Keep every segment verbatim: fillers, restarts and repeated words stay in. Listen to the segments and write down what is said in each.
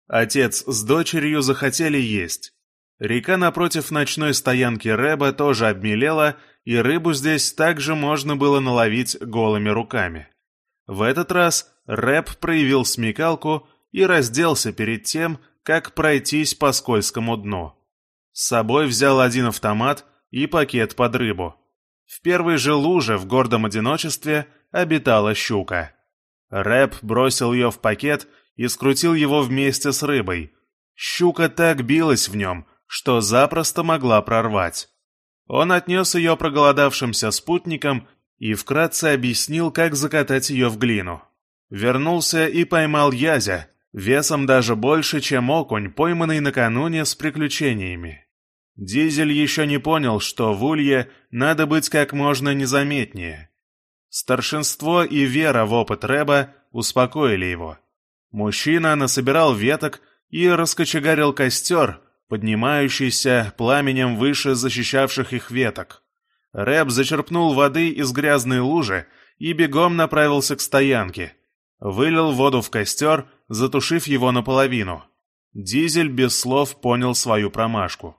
Отец с дочерью захотели есть. Река напротив ночной стоянки Рэба тоже обмелела, и рыбу здесь также можно было наловить голыми руками. В этот раз Рэб проявил смекалку и разделся перед тем, как пройтись по скользкому дну. С собой взял один автомат и пакет под рыбу. В первой же луже в гордом одиночестве обитала щука. Рэб бросил ее в пакет и скрутил его вместе с рыбой. Щука так билась в нем, что запросто могла прорвать. Он отнес ее проголодавшимся спутникам и вкратце объяснил, как закатать ее в глину. Вернулся и поймал язя, весом даже больше, чем окунь, пойманный накануне с приключениями. Дизель еще не понял, что в улье надо быть как можно незаметнее. Старшинство и вера в опыт Рэба успокоили его. Мужчина насобирал веток и раскочегарил костер, поднимающийся пламенем выше защищавших их веток. Рэб зачерпнул воды из грязной лужи и бегом направился к стоянке. Вылил воду в костер, затушив его наполовину. Дизель без слов понял свою промашку.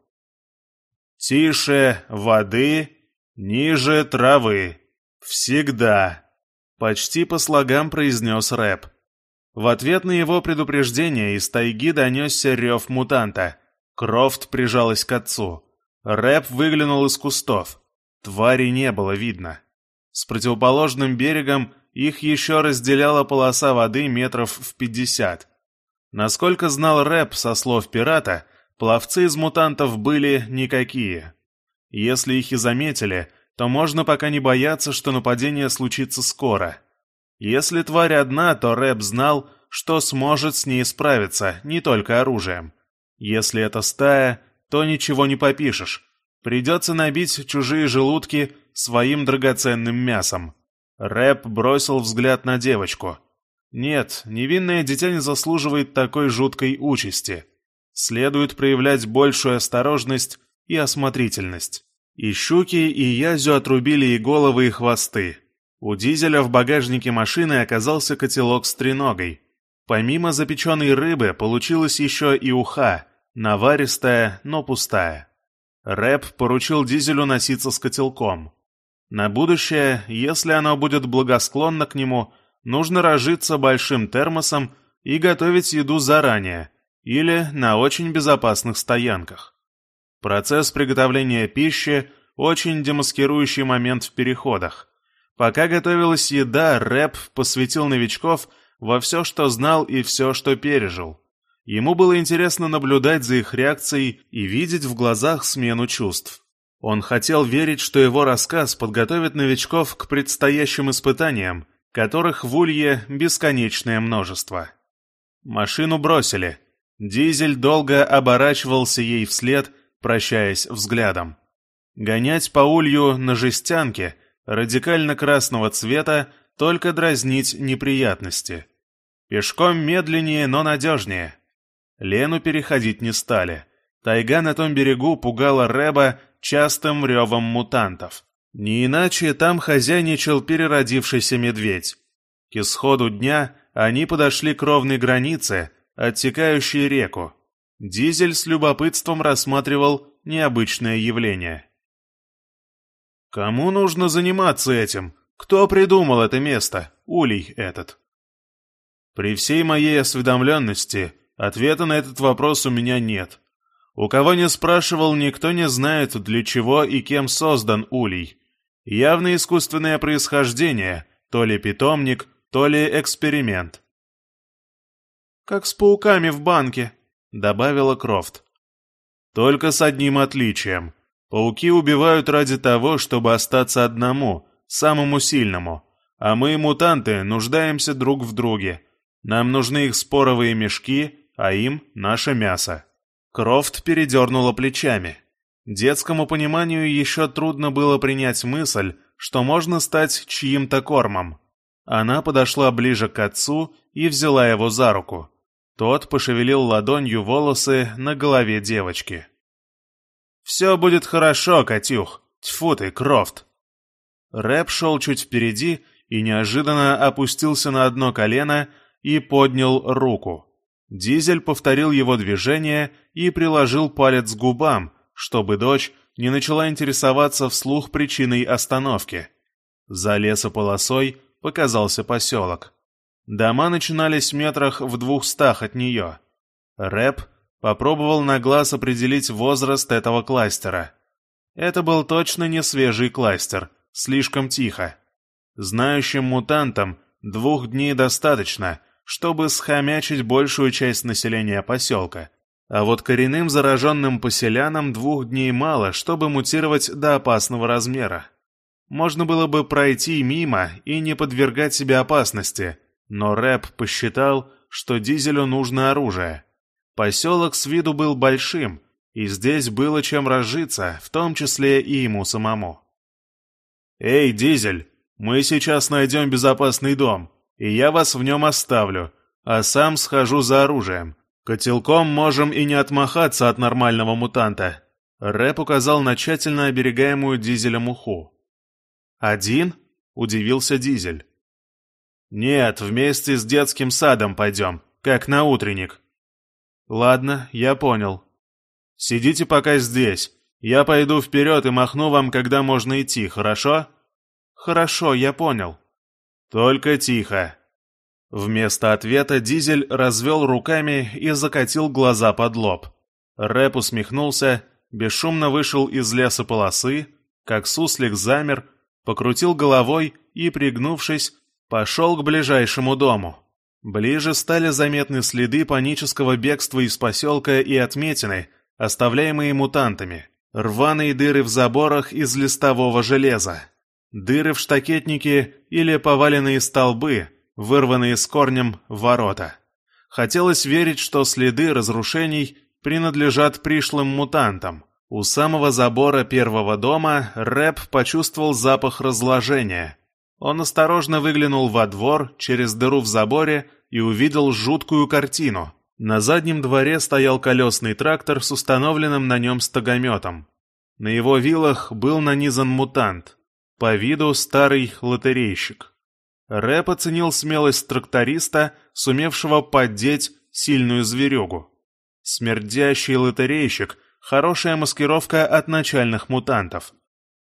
«Тише воды, ниже травы. Всегда!» Почти по слогам произнес Рэб. В ответ на его предупреждение из тайги донесся рев мутанта. Крофт прижалась к отцу. Рэб выглянул из кустов. Твари не было видно. С противоположным берегом их еще разделяла полоса воды метров в пятьдесят. Насколько знал Рэб со слов пирата, пловцы из мутантов были никакие. Если их и заметили, то можно пока не бояться, что нападение случится скоро. Если тварь одна, то Рэб знал, что сможет с ней справиться, не только оружием. Если это стая, то ничего не попишешь. Придется набить чужие желудки своим драгоценным мясом. Рэб бросил взгляд на девочку. Нет, невинное дитя не заслуживает такой жуткой участи. Следует проявлять большую осторожность и осмотрительность. И щуки, и язю отрубили и головы, и хвосты. У Дизеля в багажнике машины оказался котелок с треногой. Помимо запеченной рыбы получилась еще и уха, наваристая, но пустая. Рэб поручил Дизелю носиться с котелком. На будущее, если оно будет благосклонно к нему, нужно разжиться большим термосом и готовить еду заранее или на очень безопасных стоянках. Процесс приготовления пищи – очень демаскирующий момент в переходах. Пока готовилась еда, Рэб посвятил новичков во все, что знал и все, что пережил. Ему было интересно наблюдать за их реакцией и видеть в глазах смену чувств. Он хотел верить, что его рассказ подготовит новичков к предстоящим испытаниям, которых в улье бесконечное множество. Машину бросили. Дизель долго оборачивался ей вслед, прощаясь взглядом. Гонять по улью на жестянке, радикально красного цвета, только дразнить неприятности. Пешком медленнее, но надежнее. Лену переходить не стали. Тайга на том берегу пугала Рэба частым ревом мутантов. Не иначе там хозяйничал переродившийся медведь. К исходу дня они подошли к ровной границе, оттекающей реку. Дизель с любопытством рассматривал необычное явление. «Кому нужно заниматься этим? Кто придумал это место, улей этот?» «При всей моей осведомленности ответа на этот вопрос у меня нет. У кого не спрашивал, никто не знает, для чего и кем создан улей. Явно искусственное происхождение, то ли питомник, то ли эксперимент». «Как с пауками в банке», — добавила Крофт. «Только с одним отличием. Пауки убивают ради того, чтобы остаться одному, самому сильному, а мы, мутанты, нуждаемся друг в друге. Нам нужны их споровые мешки, а им наше мясо». Крофт передернула плечами. Детскому пониманию еще трудно было принять мысль, что можно стать чьим-то кормом. Она подошла ближе к отцу и взяла его за руку. Тот пошевелил ладонью волосы на голове девочки. «Все будет хорошо, Катюх. Тьфу ты, Крофт!» Рэб шел чуть впереди и неожиданно опустился на одно колено и поднял руку. Дизель повторил его движение и приложил палец к губам, чтобы дочь не начала интересоваться вслух причиной остановки. За лесополосой показался поселок. Дома начинались в метрах в двухстах от нее. Рэп попробовал на глаз определить возраст этого кластера. Это был точно не свежий кластер, слишком тихо. Знающим мутантам двух дней достаточно, чтобы схомячить большую часть населения поселка. А вот коренным зараженным поселянам двух дней мало, чтобы мутировать до опасного размера. Можно было бы пройти мимо и не подвергать себя опасности, но Рэп посчитал, что Дизелю нужно оружие. Поселок с виду был большим, и здесь было чем разжиться, в том числе и ему самому. «Эй, Дизель, мы сейчас найдем безопасный дом, и я вас в нем оставлю, а сам схожу за оружием. Котелком можем и не отмахаться от нормального мутанта». Рэп указал на тщательно оберегаемую Дизелем уху. «Один?» — удивился Дизель. «Нет, вместе с детским садом пойдем, как на утренник». «Ладно, я понял. Сидите пока здесь. Я пойду вперед и махну вам, когда можно идти, хорошо?» «Хорошо, я понял». «Только тихо». Вместо ответа Дизель развел руками и закатил глаза под лоб. Рэп усмехнулся, бесшумно вышел из лесополосы, как суслик замер, покрутил головой и, пригнувшись, пошел к ближайшему дому. Ближе стали заметны следы панического бегства из поселка и отметины, оставляемые мутантами, рваные дыры в заборах из листового железа, дыры в штакетнике или поваленные столбы, вырванные с корнем ворота. Хотелось верить, что следы разрушений принадлежат пришлым мутантам. У самого забора первого дома Рэп почувствовал запах разложения. Он осторожно выглянул во двор через дыру в заборе и увидел жуткую картину. На заднем дворе стоял колесный трактор с установленным на нем стогометом. На его вилах был нанизан мутант, по виду старый лотерейщик. Рэп оценил смелость тракториста, сумевшего поддеть сильную зверюгу. Смердящий лотерейщик — хорошая маскировка от начальных мутантов.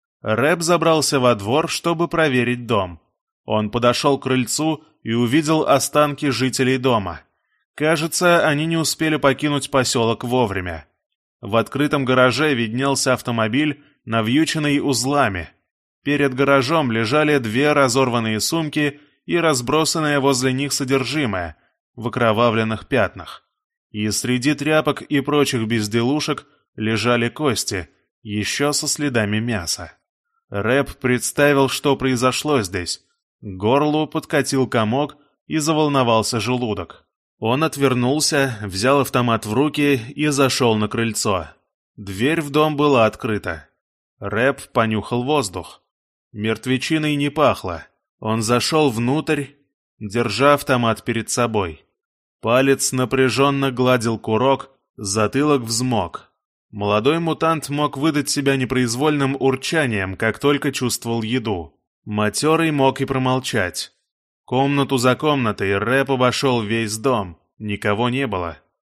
Рэп забрался во двор, чтобы проверить дом. Он подошел к крыльцу и увидел останки жителей дома. Кажется, они не успели покинуть поселок вовремя. В открытом гараже виднелся автомобиль, навьюченный узлами. Перед гаражом лежали две разорванные сумки и разбросанное возле них содержимое в окровавленных пятнах. И среди тряпок и прочих безделушек лежали кости, еще со следами мяса. Рэп представил, что произошло здесь. К горлу подкатил комок и заволновался желудок. Он отвернулся, взял автомат в руки и зашел на крыльцо. Дверь в дом была открыта. Рэп понюхал воздух. Мертвечиной не пахло. Он зашел внутрь, держа автомат перед собой. Палец напряженно гладил курок, затылок взмок. Молодой мутант мог выдать себя непроизвольным урчанием, как только чувствовал еду. Матерый мог и промолчать. Комнату за комнатой Рэп обошел весь дом, никого не было.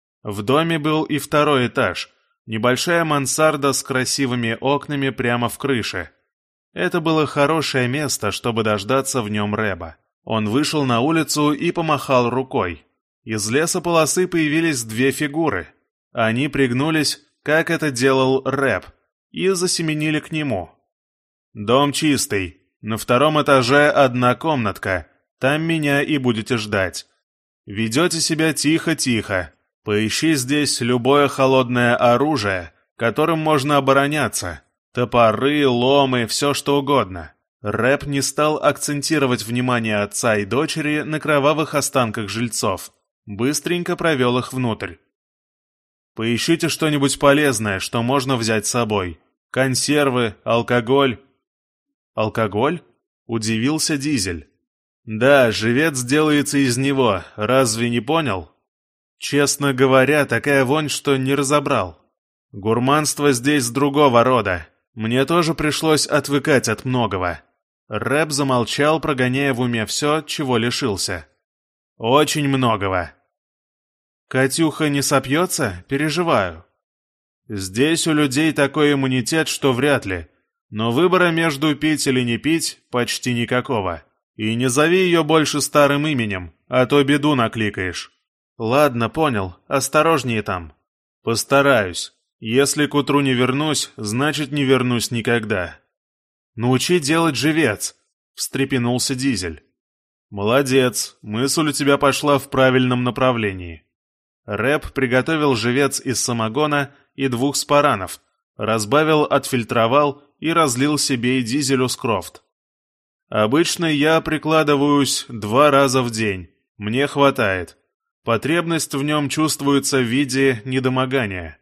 В доме был и второй этаж, небольшая мансарда с красивыми окнами прямо в крыше. Это было хорошее место, чтобы дождаться в нем Рэба. Он вышел на улицу и помахал рукой. Из лесополосы появились две фигуры. Они пригнулись, как это делал Рэп, и засеменили к нему. «Дом чистый. На втором этаже одна комнатка. Там меня и будете ждать. Ведете себя тихо-тихо. Поищи здесь любое холодное оружие, которым можно обороняться. Топоры, ломы, все что угодно». Рэп не стал акцентировать внимание отца и дочери на кровавых останках жильцов. Быстренько провел их внутрь. «Поищите что-нибудь полезное, что можно взять с собой. Консервы, алкоголь». «Алкоголь?» — удивился Дизель. «Да, живец делается из него, разве не понял?» «Честно говоря, такая вонь, что не разобрал. Гурманство здесь другого рода. Мне тоже пришлось отвыкать от многого». Рэп замолчал, прогоняя в уме все, чего лишился. «Очень многого». Катюха не сопьется? Переживаю. Здесь у людей такой иммунитет, что вряд ли. Но выбора между пить или не пить почти никакого. И не зови ее больше старым именем, а то беду накликаешь. Ладно, понял. Осторожнее там. Постараюсь. Если к утру не вернусь, значит не вернусь никогда. Научи делать живец, встрепенулся Дизель. Молодец, мысль у тебя пошла в правильном направлении. Рэп приготовил живец из самогона и двух спаранов, разбавил, отфильтровал и разлил себе и Дизелю с Крофт. Обычно я прикладываюсь два раза в день, мне хватает. Потребность в нем чувствуется в виде недомогания.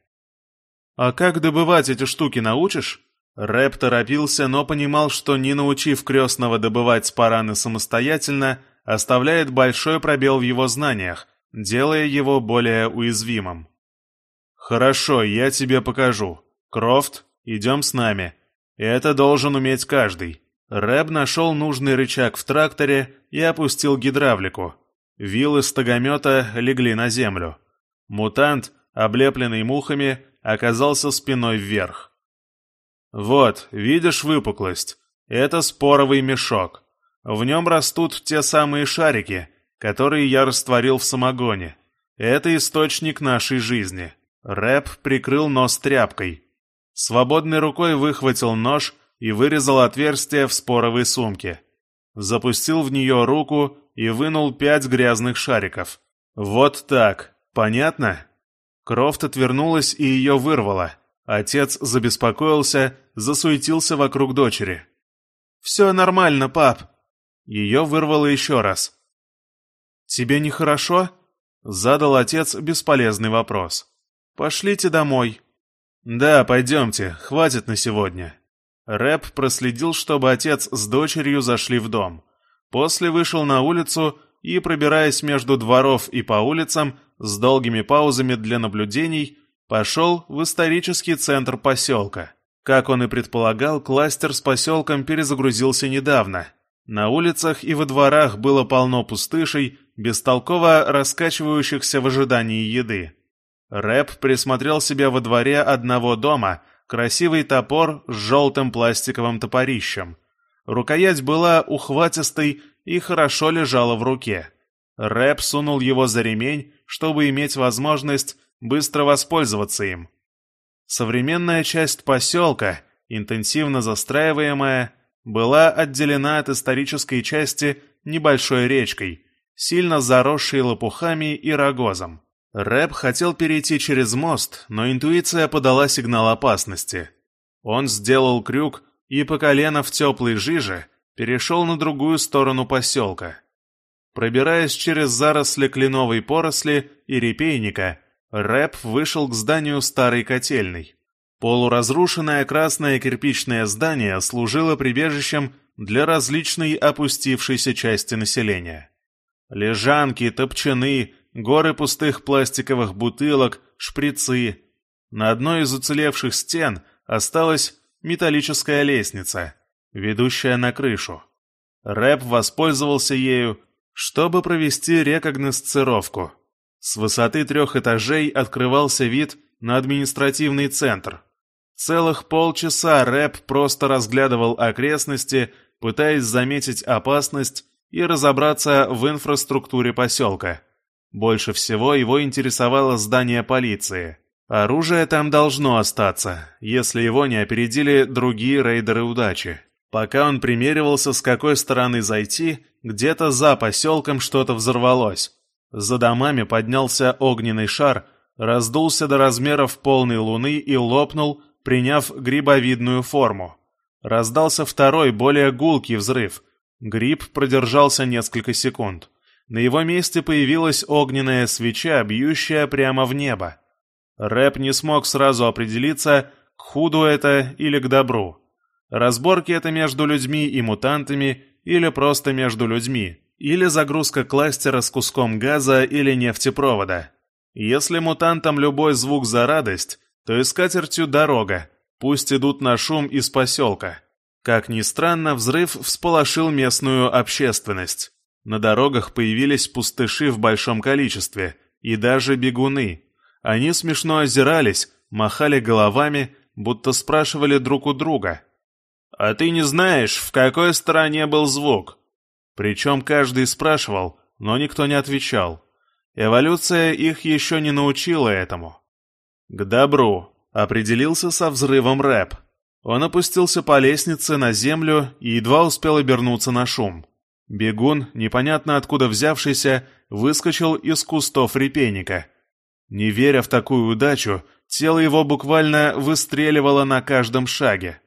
А как добывать эти штуки научишь? Рэп торопился, но понимал, что не научив крестного добывать спараны самостоятельно, оставляет большой пробел в его знаниях, делая его более уязвимым. «Хорошо, я тебе покажу. Крофт, идем с нами. Это должен уметь каждый». Рэп нашел нужный рычаг в тракторе и опустил гидравлику. Вилы стогомета легли на землю. Мутант, облепленный мухами, оказался спиной вверх. «Вот, видишь выпуклость? Это споровый мешок. В нем растут те самые шарики, которые я растворил в самогоне. Это источник нашей жизни». Рэп прикрыл нос тряпкой. Свободной рукой выхватил нож и вырезал отверстие в споровой сумке. Запустил в нее руку и вынул пять грязных шариков. «Вот так. Понятно?» Крофт отвернулась и ее вырвала. Отец забеспокоился, засуетился вокруг дочери. «Все нормально, пап». Ее вырвало еще раз. «Тебе нехорошо?» — задал отец бесполезный вопрос. «Пошлите домой». «Да, пойдемте, хватит на сегодня». Рэп проследил, чтобы отец с дочерью зашли в дом. После вышел на улицу и, пробираясь между дворов и по улицам, с долгими паузами для наблюдений, пошел в исторический центр поселка. Как он и предполагал, кластер с поселком перезагрузился недавно. На улицах и во дворах было полно пустышей, бестолково раскачивающихся в ожидании еды. Рэп присмотрел себе во дворе одного дома красивый топор с желтым пластиковым топорищем. Рукоять была ухватистой и хорошо лежала в руке. Рэп сунул его за ремень, чтобы иметь возможность быстро воспользоваться им. Современная часть поселка, интенсивно застраиваемая, была отделена от исторической части небольшой речкой, сильно заросшей лопухами и рогозом. Рэп хотел перейти через мост, но интуиция подала сигнал опасности. Он сделал крюк и по колено в теплой жиже перешел на другую сторону поселка. Пробираясь через заросли кленовой поросли и репейника, Рэп вышел к зданию старой котельной. Полуразрушенное красное кирпичное здание служило прибежищем для различной опустившейся части населения. Лежанки, топчаны, горы пустых пластиковых бутылок, шприцы. На одной из уцелевших стен осталась металлическая лестница, ведущая на крышу. Рэп воспользовался ею, чтобы провести рекогносцировку. С высоты трех этажей открывался вид на административный центр. Целых полчаса Рэп просто разглядывал окрестности, пытаясь заметить опасность и разобраться в инфраструктуре поселка. Больше всего его интересовало здание полиции. Оружие там должно остаться, если его не опередили другие рейдеры удачи. Пока он примеривался, с какой стороны зайти, где-то за поселком что-то взорвалось. За домами поднялся огненный шар, раздулся до размеров полной луны и лопнул, приняв грибовидную форму. Раздался второй, более гулкий взрыв. Гриб продержался несколько секунд. На его месте появилась огненная свеча, бьющая прямо в небо. Рэп не смог сразу определиться, к худу это или к добру. Разборки это между людьми и мутантами, или просто между людьми, или загрузка кластера с куском газа или нефтепровода. Если мутантам любой звук за радость, то и с катертью дорога, пусть идут на шум из поселка. Как ни странно, взрыв всполошил местную общественность. На дорогах появились пустыши в большом количестве, и даже бегуны. Они смешно озирались, махали головами, будто спрашивали друг у друга: «А ты не знаешь, в какой стороне был звук?» Причем каждый спрашивал, но никто не отвечал. Эволюция их еще не научила этому. «К добру», — определился со взрывом Рэп. Он опустился по лестнице на землю и едва успел обернуться на шум. Бегун, непонятно откуда взявшийся, выскочил из кустов репейника. Не веря в такую удачу, тело его буквально выстреливало на каждом шаге.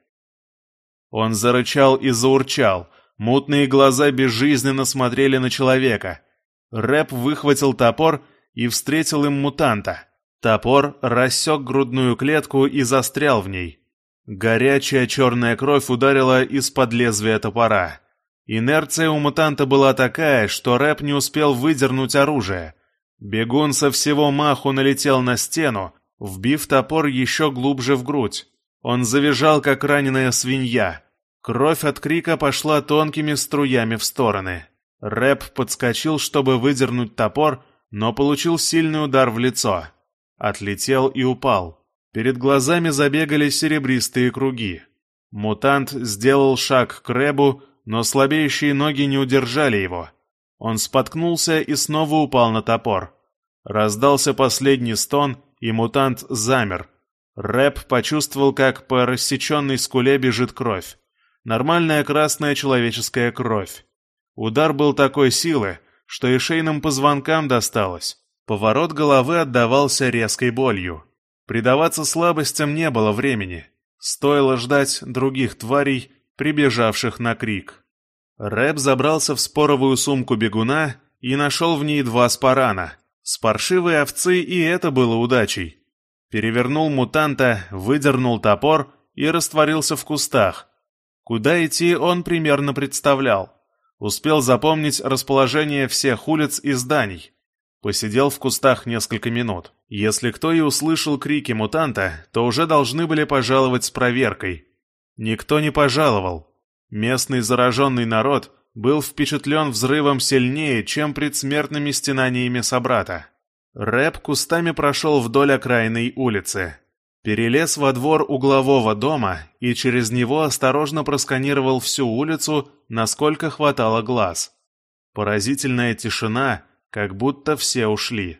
Он зарычал и заурчал, мутные глаза безжизненно смотрели на человека. Рэп выхватил топор и встретил им мутанта. Топор рассек грудную клетку и застрял в ней. Горячая черная кровь ударила из-под лезвия топора. Инерция у мутанта была такая, что Рэп не успел выдернуть оружие. Бегун со всего маху налетел на стену, вбив топор еще глубже в грудь. Он завизжал, как раненая свинья. Кровь от крика пошла тонкими струями в стороны. Рэп подскочил, чтобы выдернуть топор, но получил сильный удар в лицо. Отлетел и упал. Перед глазами забегали серебристые круги. Мутант сделал шаг к Рэбу, но слабеющие ноги не удержали его. Он споткнулся и снова упал на топор. Раздался последний стон, и мутант замер. Рэп почувствовал, как по рассеченной скуле бежит кровь. Нормальная красная человеческая кровь. Удар был такой силы, что и шейным позвонкам досталось. Поворот головы отдавался резкой болью. Предаваться слабостям не было времени. Стоило ждать других тварей, прибежавших на крик. Рэп забрался в споровую сумку бегуна и нашел в ней два спарана. С паршивой овцы и это было удачей. Перевернул мутанта, выдернул топор и растворился в кустах. Куда идти он примерно представлял. Успел запомнить расположение всех улиц и зданий. Посидел в кустах несколько минут. Если кто и услышал крики мутанта, то уже должны были пожаловать с проверкой. Никто не пожаловал. Местный зараженный народ был впечатлен взрывом сильнее, чем предсмертными стенаниями собрата. Рэп кустами прошел вдоль окраинной улицы. Перелез во двор углового дома и через него осторожно просканировал всю улицу, насколько хватало глаз. Поразительная тишина, как будто все ушли.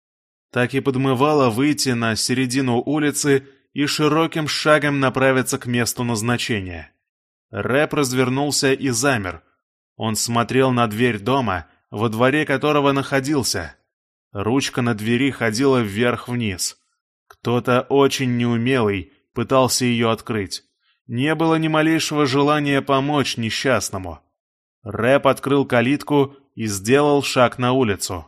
Так и подмывало выйти на середину улицы и широким шагом направиться к месту назначения. Рэп развернулся и замер. Он смотрел на дверь дома, во дворе которого находился. Ручка на двери ходила вверх-вниз. Кто-то очень неумелый пытался ее открыть. Не было ни малейшего желания помочь несчастному. Рэп открыл калитку и сделал шаг на улицу.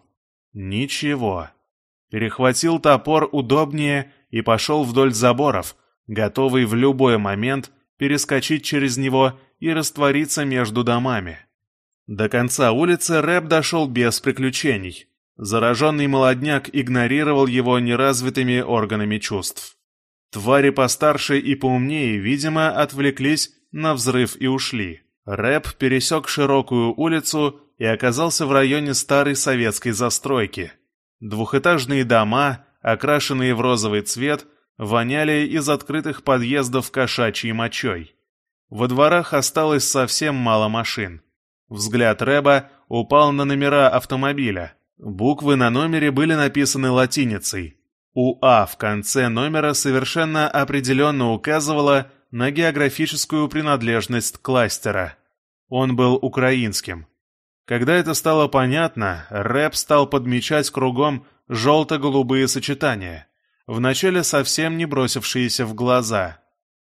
Ничего. Перехватил топор удобнее и пошел вдоль заборов, готовый в любой момент перескочить через него и раствориться между домами. До конца улицы Рэп дошел без приключений. Зараженный молодняк игнорировал его неразвитыми органами чувств. Твари постарше и поумнее, видимо, отвлеклись на взрыв и ушли. Рэп пересек широкую улицу и оказался в районе старой советской застройки. Двухэтажные дома, окрашенные в розовый цвет, воняли из открытых подъездов кошачьей мочой. Во дворах осталось совсем мало машин. Взгляд Рэба упал на номера автомобиля. Буквы на номере были написаны латиницей. У «А» в конце номера совершенно определенно указывало на географическую принадлежность кластера. Он был украинским. Когда это стало понятно, Рэп стал подмечать кругом желто-голубые сочетания, вначале совсем не бросившиеся в глаза.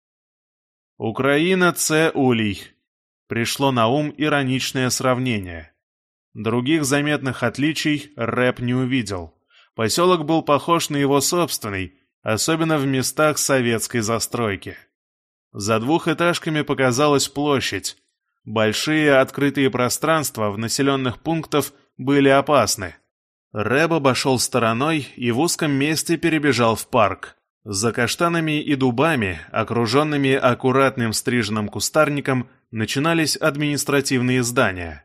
«Украина — це улей», — пришло на ум ироничное сравнение. Других заметных отличий Рэп не увидел. Поселок был похож на его собственный, особенно в местах советской застройки. За двухэтажками показалась площадь. Большие открытые пространства в населенных пунктах были опасны. Рэб обошел стороной и в узком месте перебежал в парк. За каштанами и дубами, окруженными аккуратным стриженным кустарником, начинались административные здания.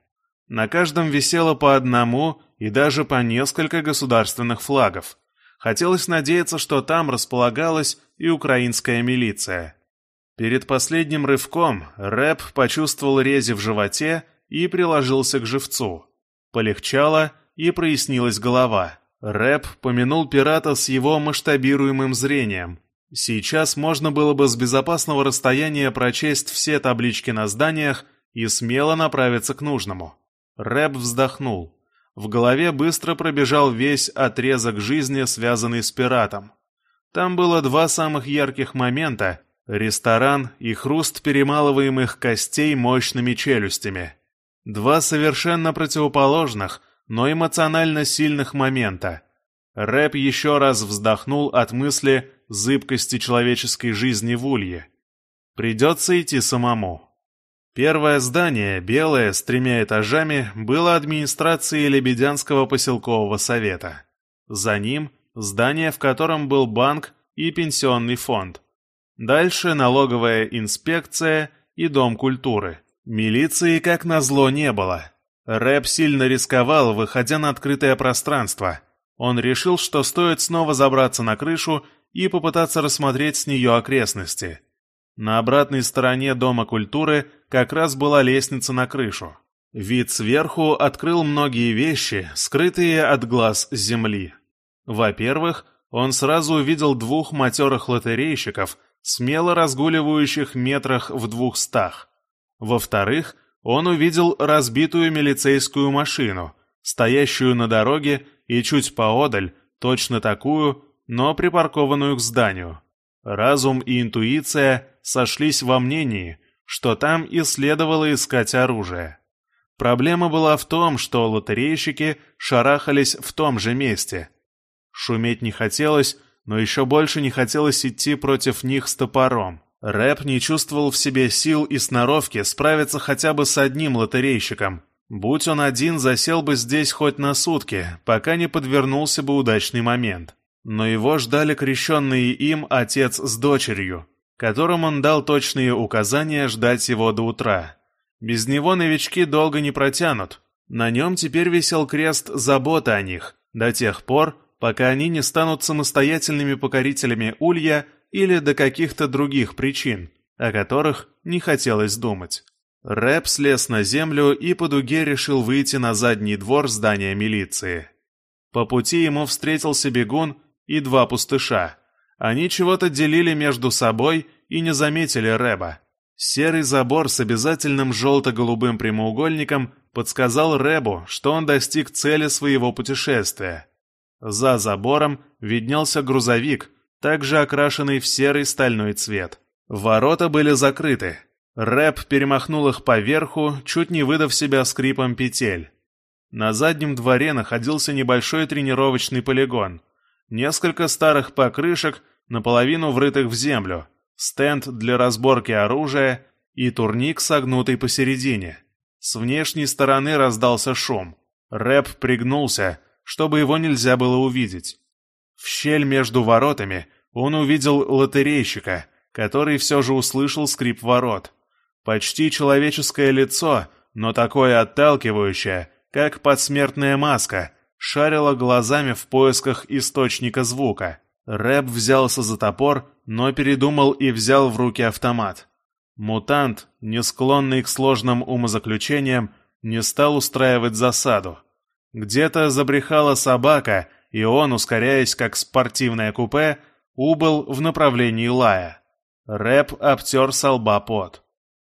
На каждом висело по одному и даже по несколько государственных флагов. Хотелось надеяться, что там располагалась и украинская милиция. Перед последним рывком Рэп почувствовал рези в животе и приложился к живцу. Полегчало и прояснилась голова. Рэп помянул пирата с его масштабируемым зрением. Сейчас можно было бы с безопасного расстояния прочесть все таблички на зданиях и смело направиться к нужному. Рэп вздохнул. В голове быстро пробежал весь отрезок жизни, связанный с пиратом. Там было два самых ярких момента — ресторан и хруст перемалываемых костей мощными челюстями. Два совершенно противоположных, но эмоционально сильных момента. Рэп еще раз вздохнул от мысли зыбкости человеческой жизни в Улье. Придется идти самому. Первое здание, белое, с тремя этажами, было администрацией Лебедянского поселкового совета. За ним здание, в котором был банк и пенсионный фонд. Дальше налоговая инспекция и дом культуры. Милиции, как назло, не было. Рэп сильно рисковал, выходя на открытое пространство. Он решил, что стоит снова забраться на крышу и попытаться рассмотреть с нее окрестности. На обратной стороне дома культуры как раз была лестница на крышу. Вид сверху открыл многие вещи, скрытые от глаз земли. Во-первых, он сразу увидел двух матерых лотерейщиков, смело разгуливающих метрах в двухстах. Во-вторых, он увидел разбитую милицейскую машину, стоящую на дороге и чуть поодаль, точно такую, но припаркованную к зданию. Разум и интуиция сошлись во мнении, что там и следовало искать оружие. Проблема была в том, что лотерейщики шарахались в том же месте. Шуметь не хотелось, но еще больше не хотелось идти против них с топором. Рэп не чувствовал в себе сил и сноровки справиться хотя бы с одним лотерейщиком. Будь он один, засел бы здесь хоть на сутки, пока не подвернулся бы удачный момент. Но его ждали крещенные им отец с дочерью, которым он дал точные указания ждать его до утра. Без него новички долго не протянут. На нем теперь висел крест заботы о них, до тех пор, пока они не станут самостоятельными покорителями Улья или до каких-то других причин, о которых не хотелось думать. Рэп слез на землю и по дуге решил выйти на задний двор здания милиции. По пути ему встретился бегун и два пустыша. Они чего-то делили между собой и не заметили Рэба. Серый забор с обязательным желто-голубым прямоугольником подсказал Рэбу, что он достиг цели своего путешествия. За забором виднелся грузовик, также окрашенный в серый стальной цвет. Ворота были закрыты. Рэп перемахнул их поверху, чуть не выдав себя скрипом петель. На заднем дворе находился небольшой тренировочный полигон. Несколько старых покрышек, наполовину врытых в землю, стенд для разборки оружия и турник, согнутый посередине. С внешней стороны раздался шум. Рэп пригнулся, чтобы его нельзя было увидеть. В щель между воротами он увидел лотерейщика, который все же услышал скрип ворот. Почти человеческое лицо, но такое отталкивающее, как подсмертная маска, шарило глазами в поисках источника звука. Рэп взялся за топор, но передумал и взял в руки автомат. Мутант, не склонный к сложным умозаключениям, не стал устраивать засаду. Где-то забрехала собака, и он, ускоряясь как спортивное купе, убыл в направлении лая. Рэп обтер со лба пот.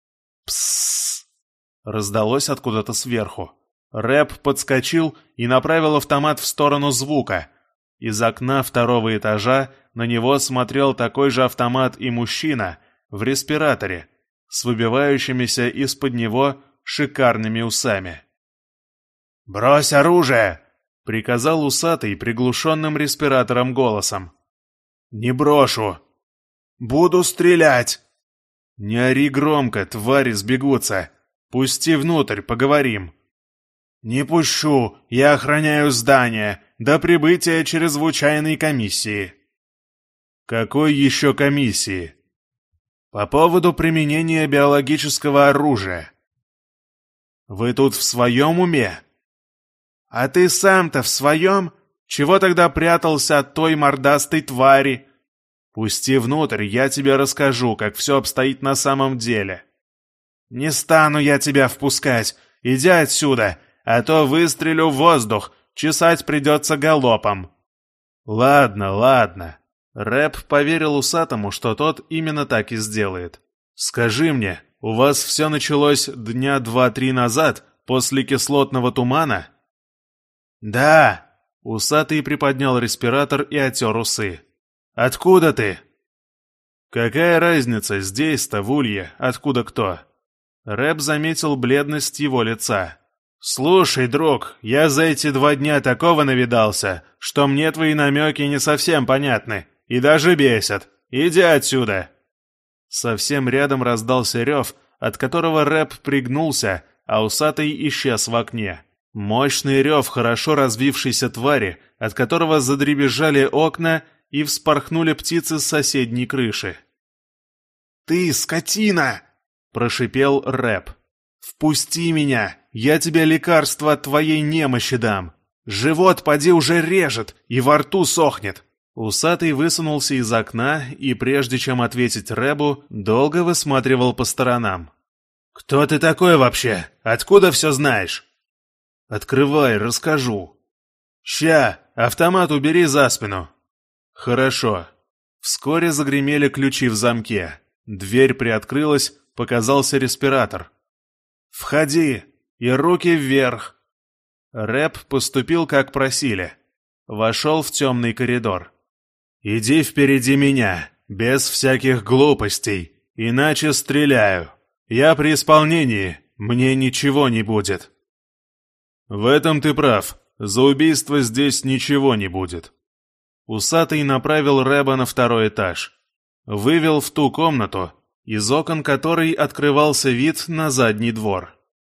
«Пссс!» — раздалось откуда-то сверху. Рэп подскочил и направил автомат в сторону звука. Из окна второго этажа на него смотрел такой же автомат и мужчина в респираторе, с выбивающимися из-под него шикарными усами. «Брось оружие!» — приказал усатый приглушенным респиратором голосом. «Не брошу! Буду стрелять!» «Не ори громко, твари сбегутся! Пусти внутрь, поговорим!» «Не пущу! Я охраняю здание до прибытия чрезвычайной комиссии!» «Какой еще комиссии?» «По поводу применения биологического оружия». Вы тут в своем уме? А ты сам-то в своем? Чего тогда прятался от той мордастой твари? Пусти внутрь, я тебе расскажу, как все обстоит на самом деле. Не стану я тебя впускать. Иди отсюда, а то выстрелю в воздух, чесать придется галопом. Ладно, ладно. Рэп поверил усатому, что тот именно так и сделает. Скажи мне, у вас все началось дня два-три назад, после кислотного тумана? Да. Усатый приподнял респиратор и отер усы. Откуда ты? Какая разница здесь-то, в Улье, откуда кто? Рэп заметил бледность его лица. «Слушай, друг, я за эти два дня такого навидался, что мне твои намеки не совсем понятны и даже бесят. Иди отсюда!» Совсем рядом раздался рев, от которого Рэп пригнулся, а усатый исчез в окне. Мощный рев хорошо развившейся твари, от которого задребезжали окна и вспорхнули птицы с соседней крыши. «Ты, скотина!» — прошипел Рэп. «Впусти меня! Я тебе лекарство от твоей немощи дам! Живот поди уже режет и во рту сохнет!» Усатый высунулся из окна и, прежде чем ответить Рэбу, долго высматривал по сторонам. «Кто ты такой вообще? Откуда все знаешь?» «Открывай, расскажу». «Ща! Автомат убери за спину!» «Хорошо». Вскоре загремели ключи в замке. Дверь приоткрылась, показался респиратор. «Входи! И руки вверх!» Рэп поступил, как просили. Вошел в темный коридор. «Иди впереди меня, без всяких глупостей, иначе стреляю. Я при исполнении, мне ничего не будет». «В этом ты прав. За убийство здесь ничего не будет». Усатый направил Рэба на второй этаж. Вывел в ту комнату, из окон которой открывался вид на задний двор.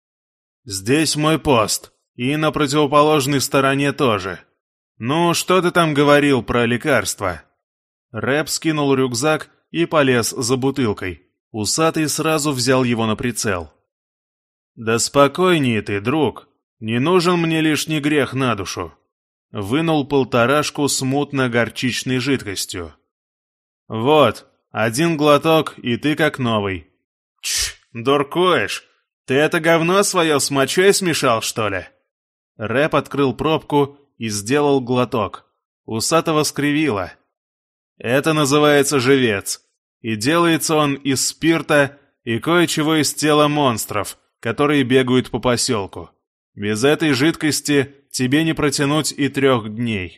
«Здесь мой пост, и на противоположной стороне тоже. Ну, что ты там говорил про лекарства?» Рэп скинул рюкзак и полез за бутылкой. Усатый сразу взял его на прицел. «Да спокойнее ты, друг. Не нужен мне лишний грех на душу». Вынул полторашку с мутно-горчичной жидкостью. «Вот, один глоток, и ты как новый». «Чш, дуркуешь! Ты это говно свое с мочой смешал, что ли?» Рэп открыл пробку и сделал глоток. Усатого скривило. «Это называется живец, и делается он из спирта и кое-чего из тела монстров, которые бегают по поселку. Без этой жидкости тебе не протянуть и трех дней».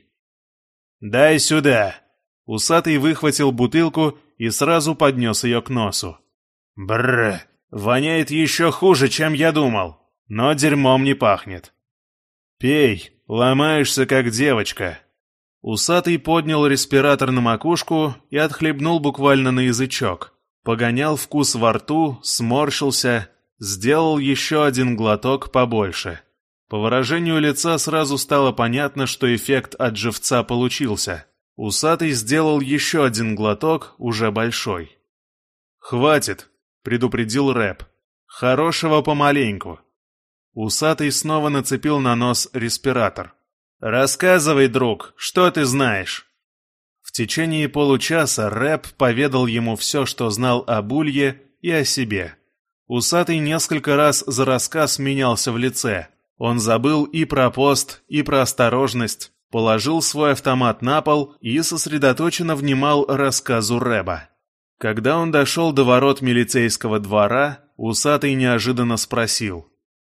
«Дай сюда!» Усатый выхватил бутылку и сразу поднес ее к носу. «Бррр! Воняет еще хуже, чем я думал, но дерьмом не пахнет». «Пей, ломаешься как девочка». Усатый поднял респиратор на макушку и отхлебнул буквально на язычок. Погонял вкус во рту, сморщился, сделал еще один глоток побольше. По выражению лица сразу стало понятно, что эффект от живца получился. Усатый сделал еще один глоток, уже большой. «Хватит», — предупредил Рэп. «Хорошего помаленьку». Усатый снова нацепил на нос респиратор. «Рассказывай, друг, что ты знаешь?» В течение получаса Рэп поведал ему все, что знал об Улье и о себе. Усатый несколько раз за рассказ менялся в лице. Он забыл и про пост, и про осторожность, положил свой автомат на пол и сосредоточенно внимал рассказу Рэба. Когда он дошел до ворот милицейского двора, Усатый неожиданно спросил.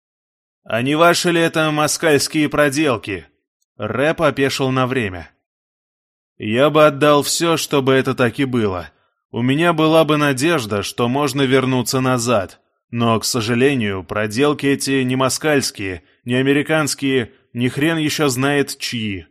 «А не ваши ли это москальские проделки?» Рэп опешил на время. «Я бы отдал все, чтобы это так и было. У меня была бы надежда, что можно вернуться назад. Но, к сожалению, проделки эти не москальские, не американские, ни хрен еще знает чьи».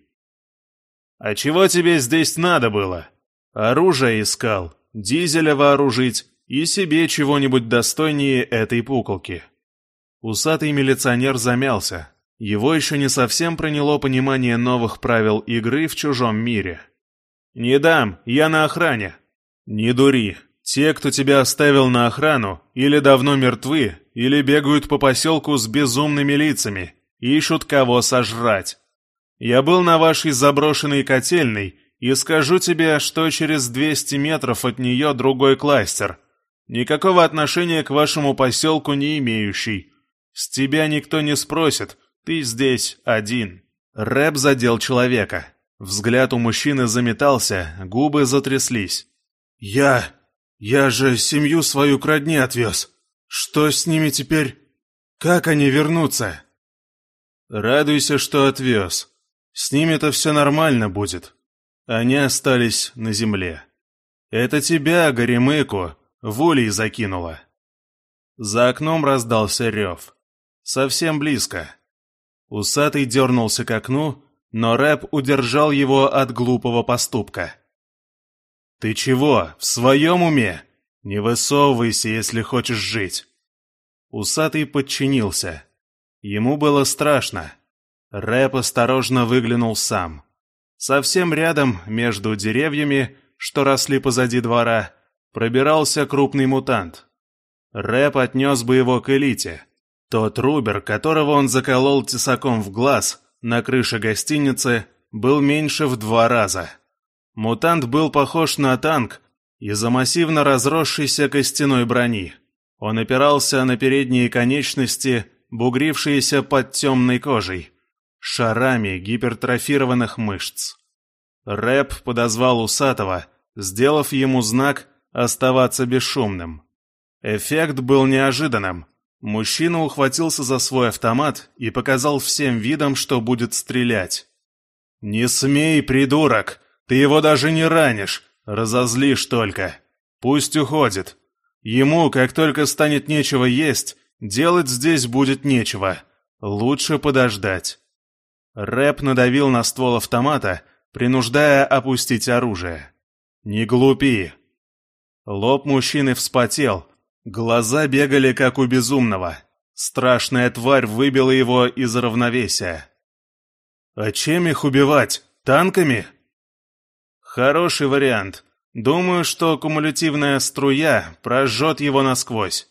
«А чего тебе здесь надо было?» «Оружие искал, дизеля вооружить и себе чего-нибудь достойнее этой пуколки». Усатый милиционер замялся. Его еще не совсем проняло понимание новых правил игры в чужом мире. «Не дам, я на охране». «Не дури, Те, кто тебя оставил на охрану, или давно мертвы, или бегают по поселку с безумными лицами, ищут кого сожрать. Я был на вашей заброшенной котельной, и скажу тебе, что через двести метров от нее другой кластер, никакого отношения к вашему поселку не имеющий. С тебя никто не спросит, ты здесь один». Рэп задел человека. Взгляд у мужчины заметался, губы затряслись. «Я... я же семью свою к родне отвез. Что с ними теперь? Как они вернутся?» «Радуйся, что отвез. С ними-то все нормально будет. Они остались на земле. Это тебя, Горемыку, в улей закинуло». За окном раздался рев. Совсем близко. Усатый дернулся к окну, но Рэп удержал его от глупого поступка. «Ты чего, в своем уме? Не высовывайся, если хочешь жить». Усатый подчинился. Ему было страшно. Рэп осторожно выглянул сам. Совсем рядом, между деревьями, что росли позади двора, пробирался крупный мутант. Рэп отнес бы его к элите. Тот рубер, которого он заколол тесаком в глаз на крыше гостиницы, был меньше в два раза. Мутант был похож на танк из-за массивно разросшейся костяной брони. Он опирался на передние конечности, бугрившиеся под темной кожей, шарами гипертрофированных мышц. Рэп подозвал Усатого, сделав ему знак «оставаться бесшумным». Эффект был неожиданным. Мужчина ухватился за свой автомат и показал всем видом, что будет стрелять. «Не смей, придурок! Ты его даже не ранишь, разозлишь только. Пусть уходит. Ему, как только станет нечего есть, делать здесь будет нечего. Лучше подождать». Рэп надавил на ствол автомата, принуждая опустить оружие. «Не глупи!» Лоб мужчины вспотел, глаза бегали, как у безумного. Страшная тварь выбила его из равновесия. «А чем их убивать? Танками?» «Хороший вариант. Думаю, что кумулятивная струя прожжет его насквозь».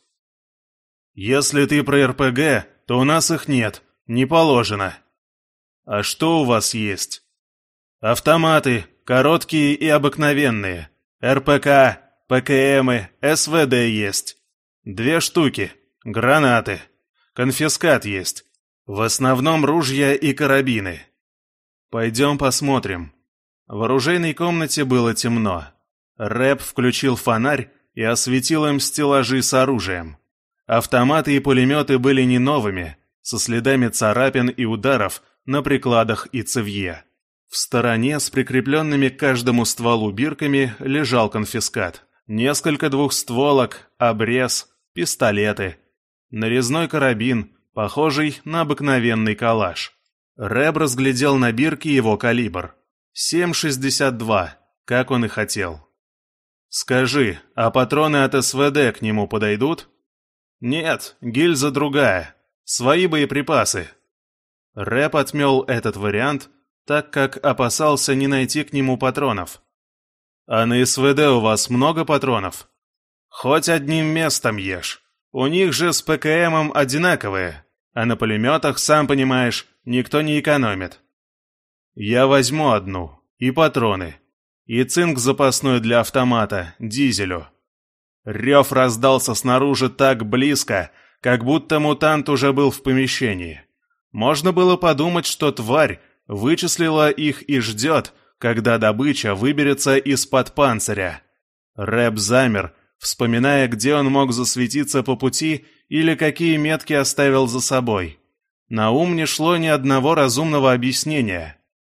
«Если ты про эр пэ гэ, то у нас их нет, не положено». «А что у вас есть?» «Автоматы, короткие и обыкновенные. эр пэ ка, пэ ка эмы, эс вэ дэ есть. Две штуки. Гранаты. Конфискат есть. В основном ружья и карабины. Пойдем посмотрим». В оружейной комнате было темно. Рэп включил фонарь и осветил им стеллажи с оружием. Автоматы и пулеметы были не новыми, со следами царапин и ударов на прикладах и цевье. В стороне с прикрепленными к каждому стволу бирками лежал конфискат. Несколько двухстволок, обрез, пистолеты. Нарезной карабин, похожий на обыкновенный калаш. Рэб разглядел на бирке его калибр. семь шестьдесят два, как он и хотел. «Скажи, а патроны от эс вэ дэ к нему подойдут?» «Нет, гильза другая. Свои боеприпасы». Рэп отмел этот вариант, так как опасался не найти к нему патронов. «А на эс вэ дэ у вас много патронов?» «Хоть одним местом ешь. У них же с пэ ка эмом одинаковые, а на пулеметах, сам понимаешь, никто не экономит». «Я возьму одну. И патроны. И цинк запасной для автомата, дизелю». Рев раздался снаружи так близко, как будто мутант уже был в помещении. Можно было подумать, что тварь вычислила их и ждет, когда добыча выберется из-под панциря. Рэп замер, вспоминая, где он мог засветиться по пути или какие метки оставил за собой. На ум не шло ни одного разумного объяснения.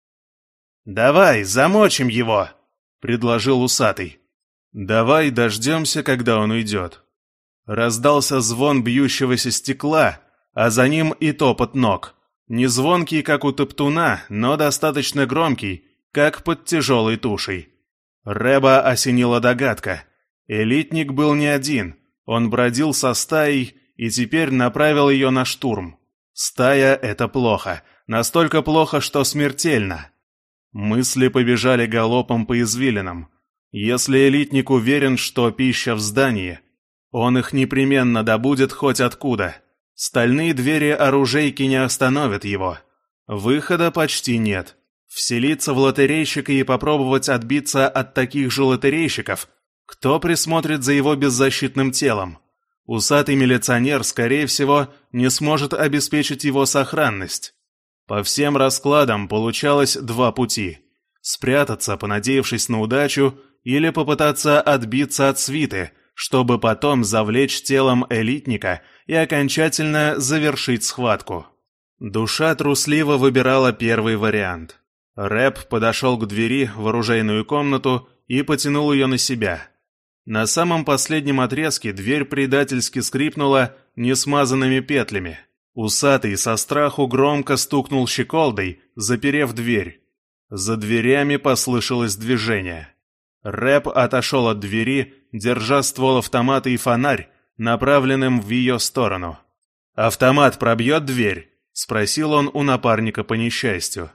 «Давай, замочим его!» — предложил Усатый. «Давай дождемся, когда он уйдет». Раздался звон бьющегося стекла, а за ним и топот ног. Не звонкий, как у топтуна, но достаточно громкий, как под тяжелой тушей. Рэба осенила догадка. Элитник был не один, он бродил со стаей и теперь направил ее на штурм. Стая — это плохо, настолько плохо, что смертельно. Мысли побежали галопом по извилинам. Если элитник уверен, что пища в здании, он их непременно добудет хоть откуда. Стальные двери оружейки не остановят его. Выхода почти нет. Вселиться в лотерейщика и попробовать отбиться от таких же лотерейщиков? Кто присмотрит за его беззащитным телом? Усатый милиционер, скорее всего, не сможет обеспечить его сохранность. По всем раскладам получалось два пути. Спрятаться, понадеявшись на удачу, или попытаться отбиться от свиты, чтобы потом завлечь телом элитника и окончательно завершить схватку. Душа трусливо выбирала первый вариант. Рэп подошел к двери в оружейную комнату и потянул ее на себя. На самом последнем отрезке дверь предательски скрипнула несмазанными петлями. Усатый со страху громко стукнул щеколдой, заперев дверь. За дверями послышалось движение. Рэп отошел от двери, держа ствол автомата и фонарь, направленным в ее сторону. «Автомат пробьет дверь?» — спросил он у напарника по несчастью.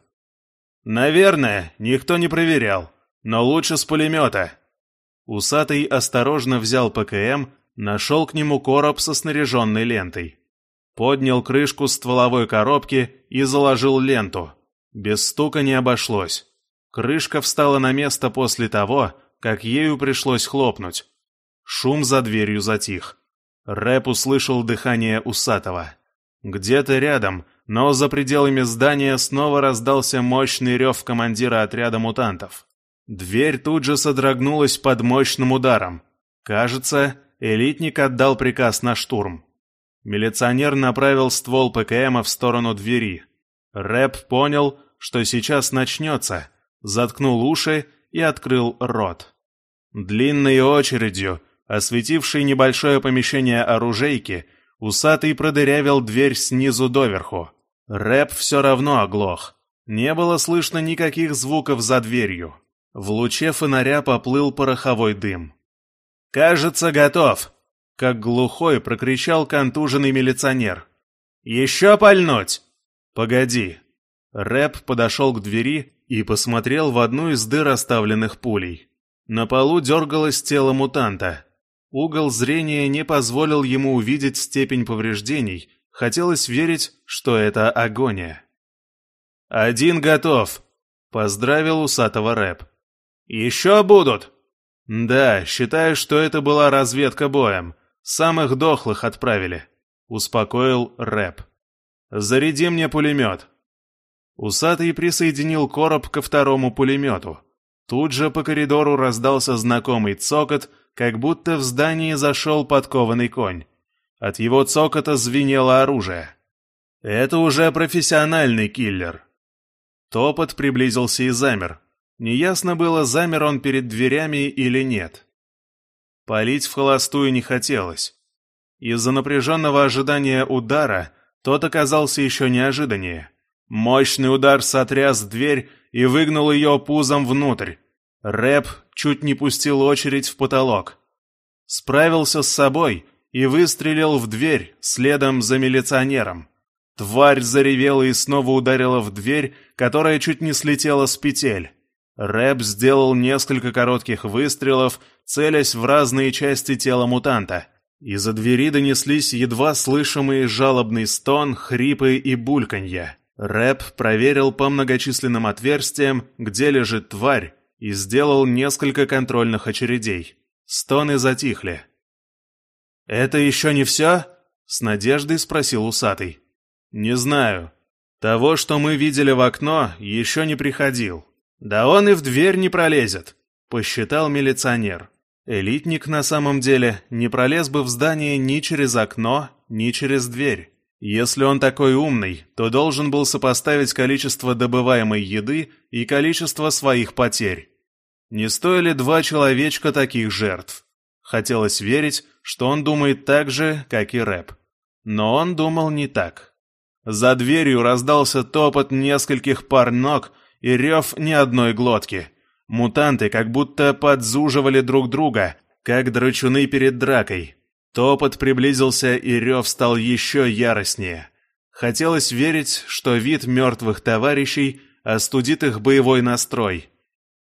«Наверное, никто не проверял, но лучше с пулемета». Усатый осторожно взял ПКМ, нашел к нему короб со снаряженной лентой. Поднял крышку стволовой коробки и заложил ленту. Без стука не обошлось. Крышка встала на место после того, как ею пришлось хлопнуть. Шум за дверью затих. Рэп услышал дыхание Усатого. Где-то рядом, но за пределами здания снова раздался мощный рев командира отряда мутантов. Дверь тут же содрогнулась под мощным ударом. Кажется, элитник отдал приказ на штурм. Милиционер направил ствол ПКМа в сторону двери. Рэп понял, что сейчас начнется, заткнул уши и открыл рот. Длинной очередью, осветившей небольшое помещение оружейки, Усатый продырявил дверь снизу доверху. Рэп все равно оглох. Не было слышно никаких звуков за дверью. В луче фонаря поплыл пороховой дым. «Кажется, готов!» — как глухой прокричал контуженный милиционер. «Еще пальнуть?» «Погоди!» Рэп подошел к двери и посмотрел в одну из дыр, оставленных пулей. На полу дергалось тело мутанта. Угол зрения не позволил ему увидеть степень повреждений. Хотелось верить, что это агония. «Один готов!» — поздравил Усатого Рэп. «Еще будут?» «Да, считаю, что это была разведка боем. Самых дохлых отправили», — успокоил Рэп. «Заряди мне пулемет». Усатый присоединил короб ко второму пулемету. Тут же по коридору раздался знакомый цокот, как будто в здании зашел подкованный конь. От его цокота звенело оружие. «Это уже профессиональный киллер». Топот приблизился и замер. Неясно было, замер он перед дверями или нет. Палить в холостую не хотелось. Из-за напряженного ожидания удара тот оказался еще неожиданнее. Мощный удар сотряс дверь и выгнул ее пузом внутрь. Рэп чуть не пустил очередь в потолок. Справился с собой и выстрелил в дверь следом за милиционером. Тварь заревела и снова ударила в дверь, которая чуть не слетела с петель. Рэп сделал несколько коротких выстрелов, целясь в разные части тела мутанта. Из-за двери донеслись едва слышимые жалобный стон, хрипы и бульканье. Рэп проверил по многочисленным отверстиям, где лежит тварь, и сделал несколько контрольных очередей. Стоны затихли. «Это еще не все?» — с надеждой спросил Усатый. «Не знаю. Того, что мы видели в окно, еще не приходил. Да он и в дверь не пролезет», — посчитал милиционер. Элитник на самом деле не пролез бы в здание ни через окно, ни через дверь. Если он такой умный, то должен был сопоставить количество добываемой еды и количество своих потерь. Не стоили два человечка таких жертв. Хотелось верить, что он думает так же, как и Рэп. Но он думал не так. За дверью раздался топот нескольких пар ног и рев ни одной глотки. Мутанты как будто подзуживали друг друга, как драчуны перед дракой. Топот приблизился, и рев стал еще яростнее. Хотелось верить, что вид мертвых товарищей остудит их боевой настрой.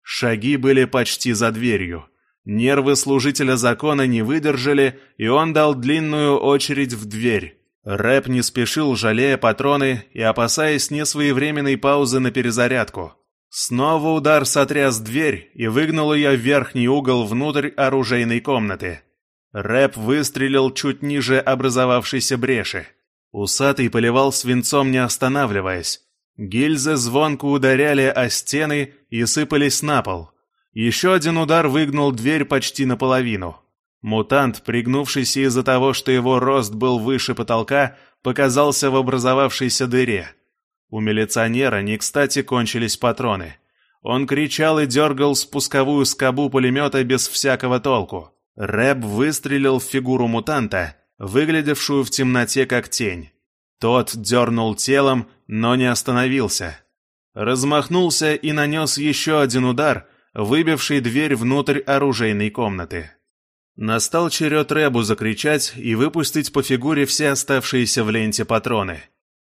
Шаги были почти за дверью. Нервы служителя закона не выдержали, и он дал длинную очередь в дверь. Рэп не спешил, жалея патроны и опасаясь несвоевременной паузы на перезарядку. Снова удар сотряс дверь и выгнал ее в верхний угол внутрь оружейной комнаты. Рэп выстрелил чуть ниже образовавшейся бреши. Усатый поливал свинцом, не останавливаясь. Гильзы звонко ударяли о стены и сыпались на пол. Еще один удар выгнул дверь почти наполовину. Мутант, пригнувшийся из-за того, что его рост был выше потолка, показался в образовавшейся дыре. У милиционера не кстати кончились патроны. Он кричал и дергал спусковую скобу пулемета без всякого толку. Рэп выстрелил в фигуру мутанта, выглядевшую в темноте как тень. Тот дернул телом, но не остановился. Размахнулся и нанес еще один удар, выбивший дверь внутрь оружейной комнаты. Настал черед Рэбу закричать и выпустить по фигуре все оставшиеся в ленте патроны.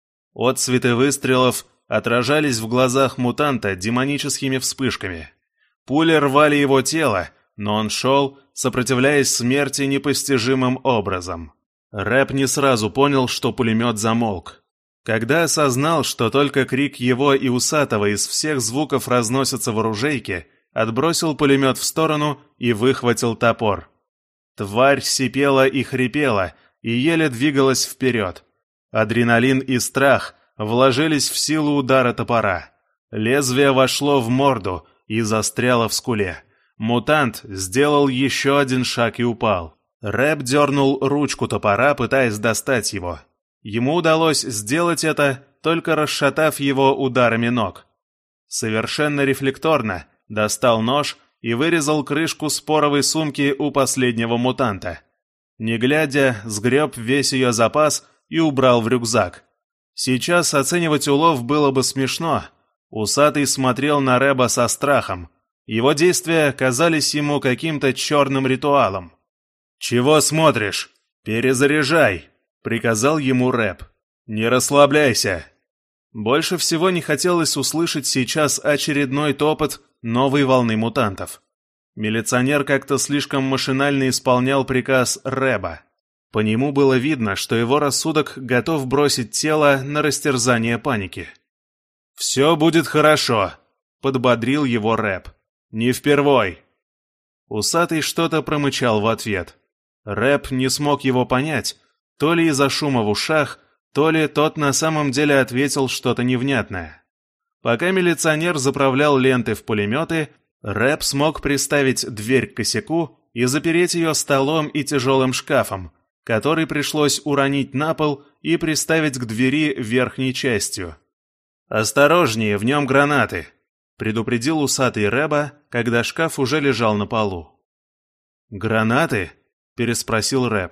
Отсветы выстрелов отражались в глазах мутанта демоническими вспышками. Пули рвали его тело, но он шел, сопротивляясь смерти непостижимым образом. Рэп не сразу понял, что пулемет замолк. Когда осознал, что только крик его и Усатого из всех звуков разносится в оружейке, отбросил пулемет в сторону и выхватил топор. Тварь сипела и хрипела, и еле двигалась вперед. Адреналин и страх вложились в силу удара топора. Лезвие вошло в морду и застряло в скуле. Мутант сделал еще один шаг и упал. Рэп дернул ручку топора, пытаясь достать его. Ему удалось сделать это, только расшатав его ударами ног. Совершенно рефлекторно достал нож и вырезал крышку споровой сумки у последнего мутанта. Не глядя, сгреб весь ее запас и убрал в рюкзак. Сейчас оценивать улов было бы смешно. Усатый смотрел на Рэба со страхом. Его действия казались ему каким-то черным ритуалом. «Чего смотришь? Перезаряжай!» — приказал ему Рэп. «Не расслабляйся!» Больше всего не хотелось услышать сейчас очередной топот новой волны мутантов. Милиционер как-то слишком машинально исполнял приказ Рэба. По нему было видно, что его рассудок готов бросить тело на растерзание паники. «Все будет хорошо», — подбодрил его Рэп. «Не впервой». Усатый что-то промычал в ответ. Рэп не смог его понять, то ли из-за шума в ушах, то ли тот на самом деле ответил что-то невнятное. Пока милиционер заправлял ленты в пулеметы, Рэп смог приставить дверь к косяку и запереть ее столом и тяжелым шкафом, который пришлось уронить на пол и приставить к двери верхней частью. «Осторожнее, в нем гранаты», — предупредил усатый Рэба, когда шкаф уже лежал на полу. «Гранаты?» — переспросил Рэп.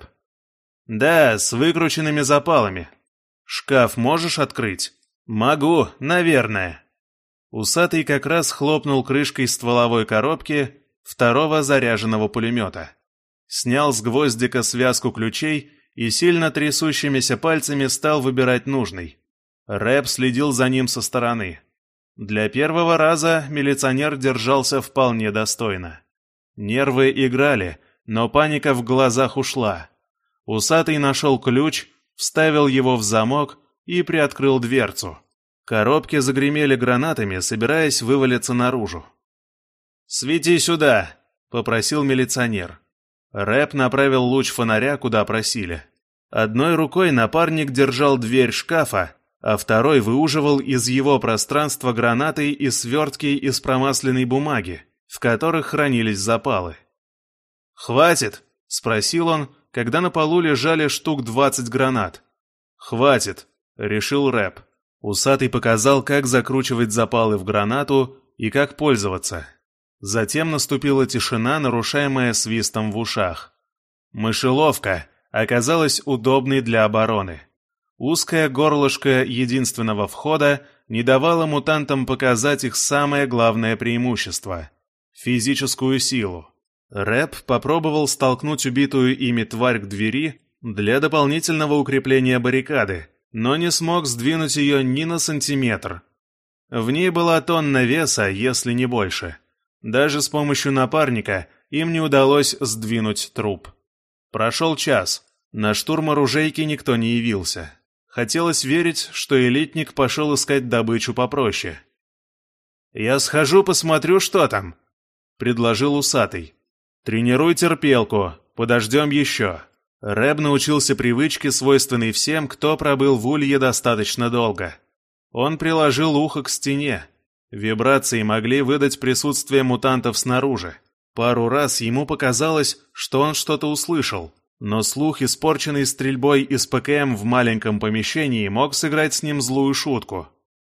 «Да, с выкрученными запалами. Шкаф можешь открыть?» «Могу, наверное». Усатый как раз хлопнул крышкой стволовой коробки второго заряженного пулемета. Снял с гвоздика связку ключей и сильно трясущимися пальцами стал выбирать нужный. Рэп следил за ним со стороны. Для первого раза милиционер держался вполне достойно. Нервы играли, но паника в глазах ушла. Усатый нашел ключ, вставил его в замок и приоткрыл дверцу. Коробки загремели гранатами, собираясь вывалиться наружу. «Свети сюда!» — попросил милиционер. Рэп направил луч фонаря, куда просили. Одной рукой напарник держал дверь шкафа, а второй выуживал из его пространства гранаты и свертки из промасленной бумаги, в которых хранились запалы. «Хватит?» — спросил он, когда на полу лежали штук двадцать гранат. «Хватит», — решил Рэп. Усатый показал, как закручивать запалы в гранату и как пользоваться. Затем наступила тишина, нарушаемая свистом в ушах. Мышеловка оказалась удобной для обороны. Узкое горлышко единственного входа не давало мутантам показать их самое главное преимущество — физическую силу. Рэп попробовал столкнуть убитую ими тварь к двери для дополнительного укрепления баррикады, но не смог сдвинуть ее ни на сантиметр. В ней была тонна веса, если не больше. Даже с помощью напарника им не удалось сдвинуть труп. Прошел час. На штурм оружейки никто не явился. Хотелось верить, что элитник пошел искать добычу попроще. «Я схожу, посмотрю, что там», — предложил усатый. «Тренируй терпелку, подождем еще». Рэб научился привычке, свойственной всем, кто пробыл в улье достаточно долго. Он приложил ухо к стене. Вибрации могли выдать присутствие мутантов снаружи. Пару раз ему показалось, что он что-то услышал, но слух, испорченный стрельбой из ПКМ в маленьком помещении, мог сыграть с ним злую шутку.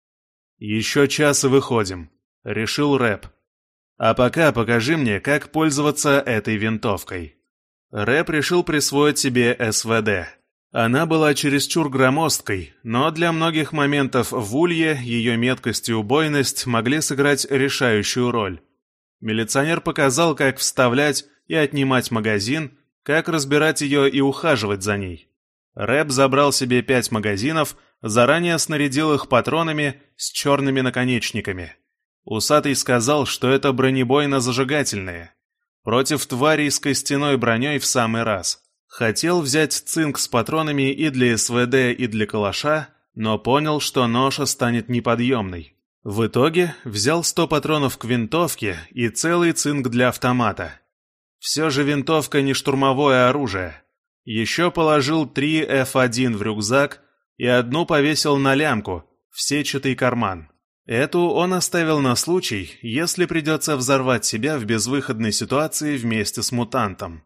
«Еще час и выходим», — решил Рэб. «А пока покажи мне, как пользоваться этой винтовкой». Рэб решил присвоить себе СВД. Она была чересчур громоздкой, но для многих моментов в улье ее меткость и убойность могли сыграть решающую роль. Милиционер показал, как вставлять и отнимать магазин, как разбирать ее и ухаживать за ней. Рэб забрал себе пять магазинов, заранее снарядил их патронами с черными наконечниками. Усатый сказал, что это бронебойно-зажигательные. Против тварей с костяной броней в самый раз. Хотел взять цинк с патронами и для СВД, и для калаша, но понял, что ноша станет неподъемной. В итоге взял сто патронов к винтовке и целый цинк для автомата. Все же винтовка не штурмовое оружие. Еще положил три эф один в рюкзак и одну повесил на лямку, в сетчатый карман. Эту он оставил на случай, если придется взорвать себя в безвыходной ситуации вместе с мутантом.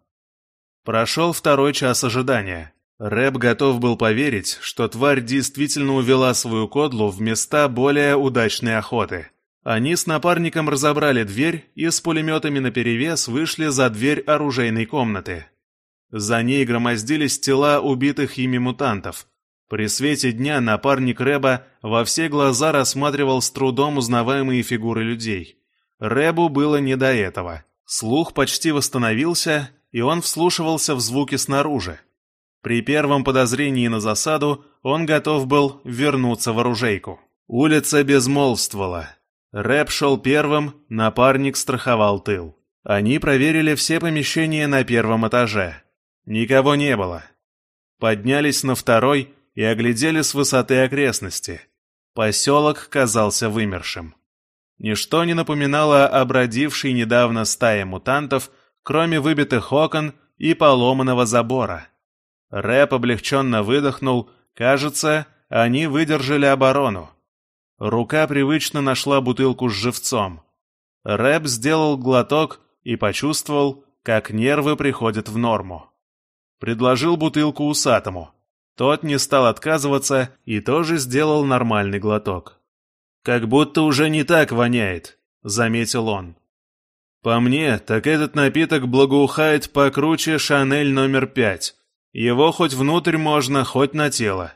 Прошел второй час ожидания. Рэб готов был поверить, что тварь действительно увела свою кодлу в места более удачной охоты. Они с напарником разобрали дверь и с пулеметами наперевес вышли за дверь оружейной комнаты. За ней громоздились тела убитых ими мутантов. При свете дня напарник Рэба во все глаза рассматривал с трудом узнаваемые фигуры людей. Рэбу было не до этого. Слух почти восстановился, и он вслушивался в звуки снаружи. При первом подозрении на засаду он готов был вернуться в оружейку. Улица безмолвствовала. Рэб шел первым, напарник страховал тыл. Они проверили все помещения на первом этаже. Никого не было. Поднялись на второй и оглядели с высоты окрестности. Поселок казался вымершим. Ничто не напоминало о бродившей недавно стае мутантов, кроме выбитых окон и поломанного забора. Рэб облегченно выдохнул, кажется, они выдержали оборону. Рука привычно нашла бутылку с живцом. Рэб сделал глоток и почувствовал, как нервы приходят в норму. Предложил бутылку усатому. Тот не стал отказываться и тоже сделал нормальный глоток. «Как будто уже не так воняет», — заметил он. «По мне, так этот напиток благоухает покруче «Шанель номер пять». Его хоть внутрь можно, хоть на тело».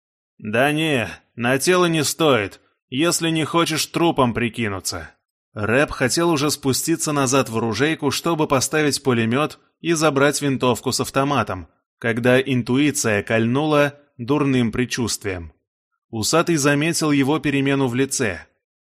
«Да не, на тело не стоит, если не хочешь трупом прикинуться». Рэб хотел уже спуститься назад в оружейку, чтобы поставить пулемет и забрать винтовку с автоматом, когда интуиция кольнула дурным предчувствием. Усатый заметил его перемену в лице.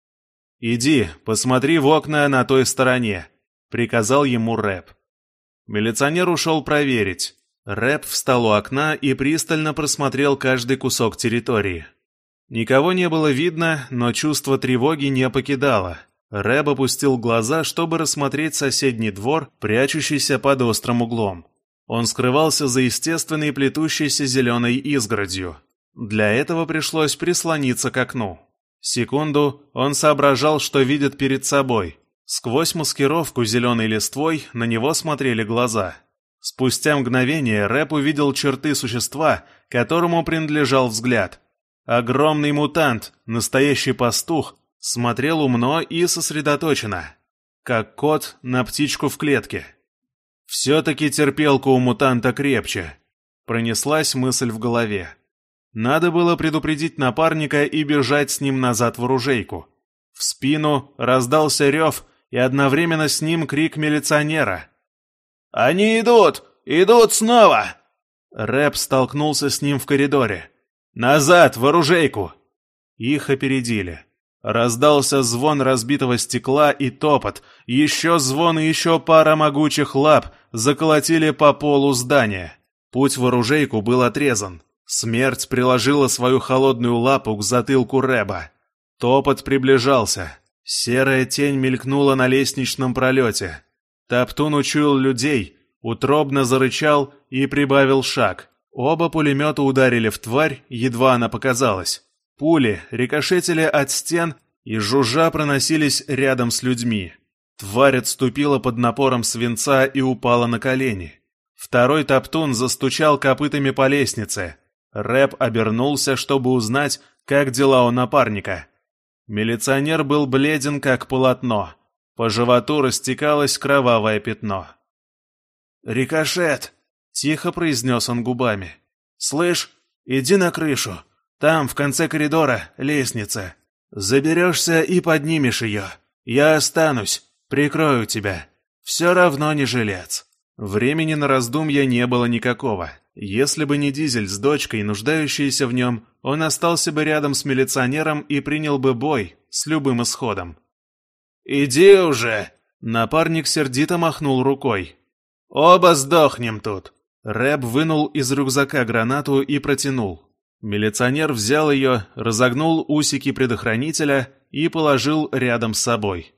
«Иди, посмотри в окна на той стороне», — приказал ему Рэб. Милиционер ушел проверить. Рэб встал у окна и пристально просмотрел каждый кусок территории. Никого не было видно, но чувство тревоги не покидало. Рэб опустил глаза, чтобы рассмотреть соседний двор, прячущийся под острым углом. Он скрывался за естественной плетущейся зеленой изгородью. Для этого пришлось прислониться к окну. Секунду он соображал, что видит перед собой. Сквозь маскировку зеленой листвой на него смотрели глаза. Спустя мгновение Рэб увидел черты существа, которому принадлежал взгляд. Огромный мутант, настоящий пастух, смотрел умно и сосредоточенно, как кот на птичку в клетке. «Все-таки терпелка у мутанта крепче», — пронеслась мысль в голове. Надо было предупредить напарника и бежать с ним назад в оружейку. В спину раздался рев и одновременно с ним крик милиционера. «Они идут! Идут снова!» Рэб столкнулся с ним в коридоре. «Назад, в оружейку!» Их опередили. Раздался звон разбитого стекла и топот, еще звон и еще пара могучих лап заколотили по полу здания. Путь в оружейку был отрезан. Смерть приложила свою холодную лапу к затылку Рэба. Топот приближался. Серая тень мелькнула на лестничном пролете. Топтун учуял людей, утробно зарычал и прибавил шаг. Оба пулемета ударили в тварь, едва она показалась. Пули рикошетили от стен и жужжа проносились рядом с людьми. Тварь отступила под напором свинца и упала на колени. Второй топтун застучал копытами по лестнице. Рэб обернулся, чтобы узнать, как дела у напарника. Милиционер был бледен, как полотно. По животу растекалось кровавое пятно. «Рикошет!» — тихо произнес он губами. «Слышь, иди на крышу. Там, в конце коридора, лестница. Заберешься и поднимешь ее. Я останусь, прикрою тебя. Все равно не жилец». Времени на раздумья не было никакого. Если бы не Дизель с дочкой, нуждающейся в нем, он остался бы рядом с милиционером и принял бы бой с любым исходом. «Иди уже!» — напарник сердито махнул рукой. «Оба сдохнем тут!» Рэб вынул из рюкзака гранату и протянул. Милиционер взял ее, разогнул усики предохранителя и положил рядом с собой.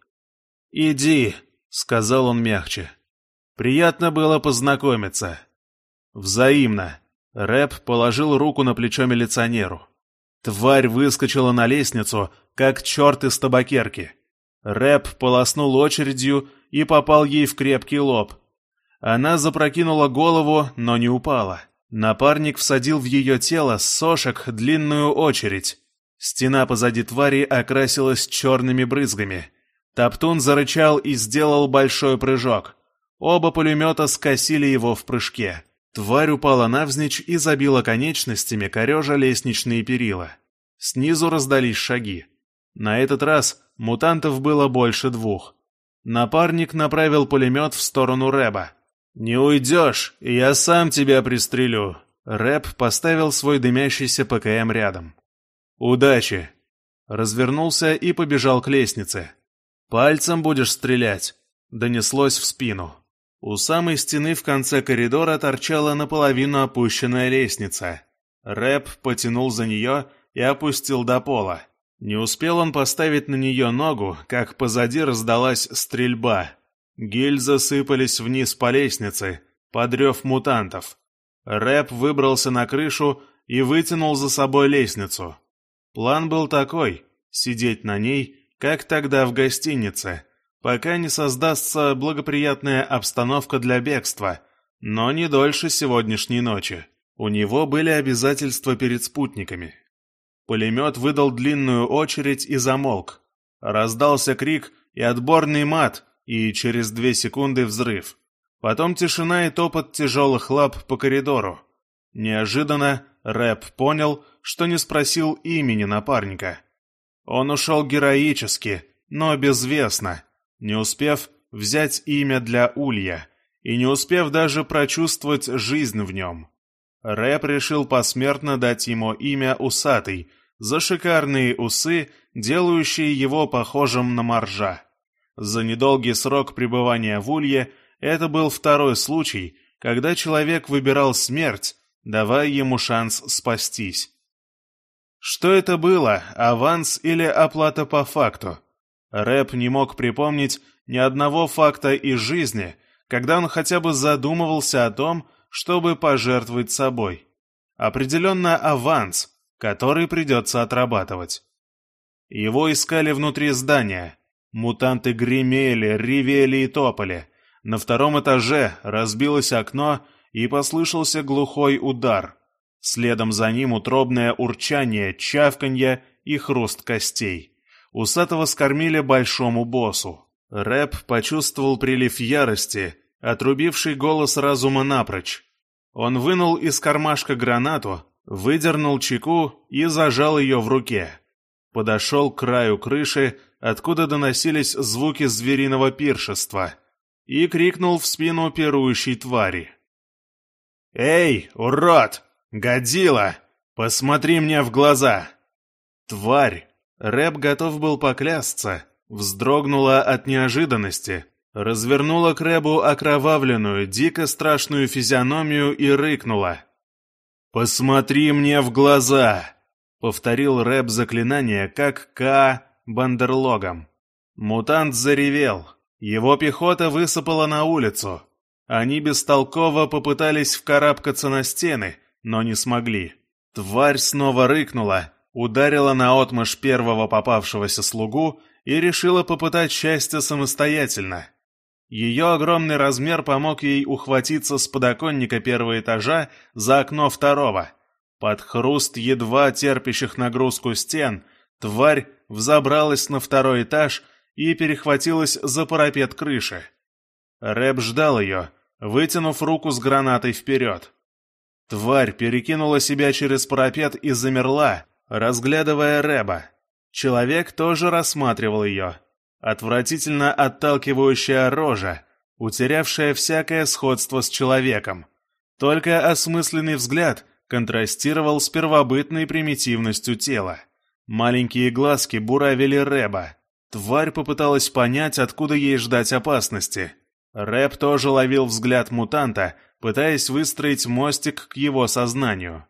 «Иди», — сказал он мягче. «Приятно было познакомиться». «Взаимно». Рэб положил руку на плечо милиционеру. Тварь выскочила на лестницу, как черт из табакерки. Рэб полоснул очередью и попал ей в крепкий лоб. Она запрокинула голову, но не упала. Напарник всадил в ее тело с сошек длинную очередь. Стена позади твари окрасилась черными брызгами. Топтун зарычал и сделал большой прыжок. Оба пулемета скосили его в прыжке. Тварь упала навзничь и забила конечностями, корежа лестничные перила. Снизу раздались шаги. На этот раз мутантов было больше двух. Напарник направил пулемет в сторону Рэба. «Не уйдешь, и я сам тебя пристрелю». Рэб поставил свой дымящийся ПКМ рядом. «Удачи!» Развернулся и побежал к лестнице. «Пальцем будешь стрелять», — донеслось в спину. У самой стены в конце коридора торчала наполовину опущенная лестница. Рэб потянул за нее и опустил до пола. Не успел он поставить на нее ногу, как позади раздалась стрельба. Гильзы сыпались вниз по лестнице, под рев мутантов. Рэб выбрался на крышу и вытянул за собой лестницу. План был такой — сидеть на ней, как тогда в гостинице, пока не создастся благоприятная обстановка для бегства, но не дольше сегодняшней ночи. У него были обязательства перед спутниками. Пулемет выдал длинную очередь и замолк. Раздался крик и отборный мат, и через две секунды взрыв. Потом тишина и топот тяжелых лап по коридору. Неожиданно Рэб понял, что не спросил имени напарника. Он ушел героически, но безвестно, не успев взять имя для Улья и не успев даже прочувствовать жизнь в нем. Рэб решил посмертно дать ему имя Усатый за шикарные усы, делающие его похожим на моржа. За недолгий срок пребывания в Улье это был второй случай, когда человек выбирал смерть, давая ему шанс спастись. Что это было, аванс или оплата по факту? Рэб не мог припомнить ни одного факта из жизни, когда он хотя бы задумывался о том, чтобы пожертвовать собой. Определенно аванс, который придется отрабатывать. Его искали внутри здания. Мутанты гремели, ревели и топали. На втором этаже разбилось окно, и послышался глухой удар. Следом за ним утробное урчание, чавканье и хруст костей. Усатого скормили большому боссу. Рэб почувствовал прилив ярости, отрубивший голос разума напрочь. Он вынул из кармашка гранату, выдернул чеку и зажал ее в руке. Подошел к краю крыши, откуда доносились звуки звериного пиршества, и крикнул в спину пирующей твари. «Эй, урод! Годзилла! Посмотри мне в глаза!» Тварь, Рэп готов был поклясться, вздрогнула от неожиданности, развернула к Рэбу окровавленную, дико страшную физиономию и рыкнула. «Посмотри мне в глаза!» — повторил Рэп заклинание, как К бандерлогом. Мутант заревел. Его пехота высыпала на улицу. Они бестолково попытались вкарабкаться на стены, но не смогли. Тварь снова рыкнула, ударила наотмашь первого попавшегося слугу и решила попытать счастье самостоятельно. Ее огромный размер помог ей ухватиться с подоконника первого этажа за окно второго. Под хруст едва терпящих нагрузку стен тварь взобралась на второй этаж и перехватилась за парапет крыши. Рэп ждал ее, вытянув руку с гранатой вперед. Тварь перекинула себя через парапет и замерла, разглядывая Рэба. Человек тоже рассматривал ее. Отвратительно отталкивающая рожа, утерявшая всякое сходство с человеком. Только осмысленный взгляд контрастировал с первобытной примитивностью тела. Маленькие глазки буравили Рэба. Тварь попыталась понять, откуда ей ждать опасности. Рэп тоже ловил взгляд мутанта, пытаясь выстроить мостик к его сознанию.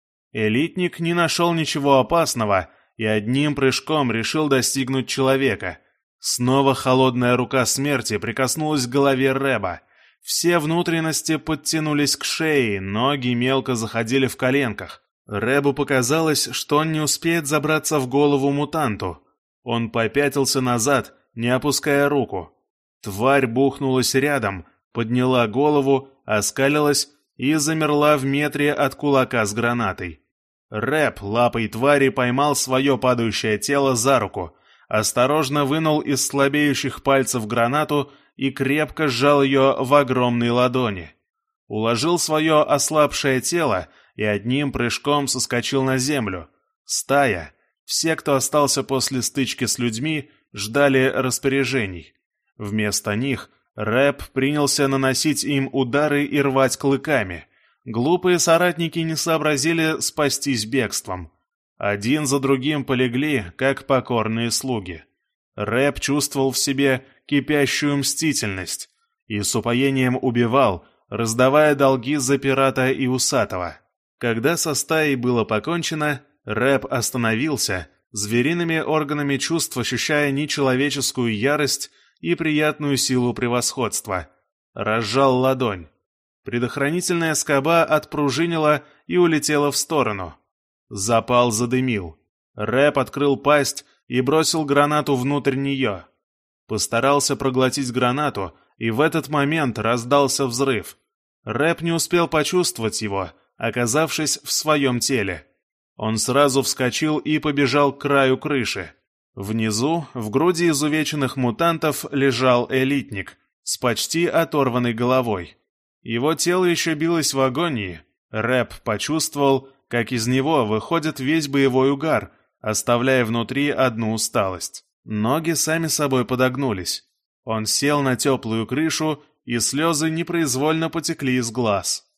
Элитник не нашел ничего опасного и одним прыжком решил достигнуть человека. Снова холодная рука смерти прикоснулась к голове Рэба. Все внутренности подтянулись к шее, ноги мелко заходили в коленках. Рэбу показалось, что он не успеет забраться в голову мутанту. Он попятился назад, не опуская руку. Тварь бухнулась рядом, подняла голову, оскалилась и замерла в метре от кулака с гранатой. Рэп лапой твари поймал свое падающее тело за руку, осторожно вынул из слабеющих пальцев гранату и крепко сжал ее в огромной ладони. Уложил свое ослабшее тело и одним прыжком соскочил на землю. Стая, все, кто остался после стычки с людьми, ждали распоряжений. Вместо них Рэп принялся наносить им удары и рвать клыками. Глупые соратники не сообразили спастись бегством. Один за другим полегли, как покорные слуги. Рэп чувствовал в себе кипящую мстительность и с упоением убивал, раздавая долги за пирата и усатого. Когда со стаей было покончено, Рэп остановился, звериными органами чувств ощущая нечеловеческую ярость и приятную силу превосходства. Разжал ладонь. Предохранительная скоба отпружинила и улетела в сторону. Запал задымил. Рэп открыл пасть и бросил гранату внутрь нее. Постарался проглотить гранату, и в этот момент раздался взрыв. Рэп не успел почувствовать его, оказавшись в своем теле. Он сразу вскочил и побежал к краю крыши. Внизу, в груди изувеченных мутантов, лежал элитник с почти оторванной головой. Его тело еще билось в агонии. Рэп почувствовал, как из него выходит весь боевой угар, оставляя внутри одну усталость. Ноги сами собой подогнулись. Он сел на теплую крышу, и слезы непроизвольно потекли из глаз.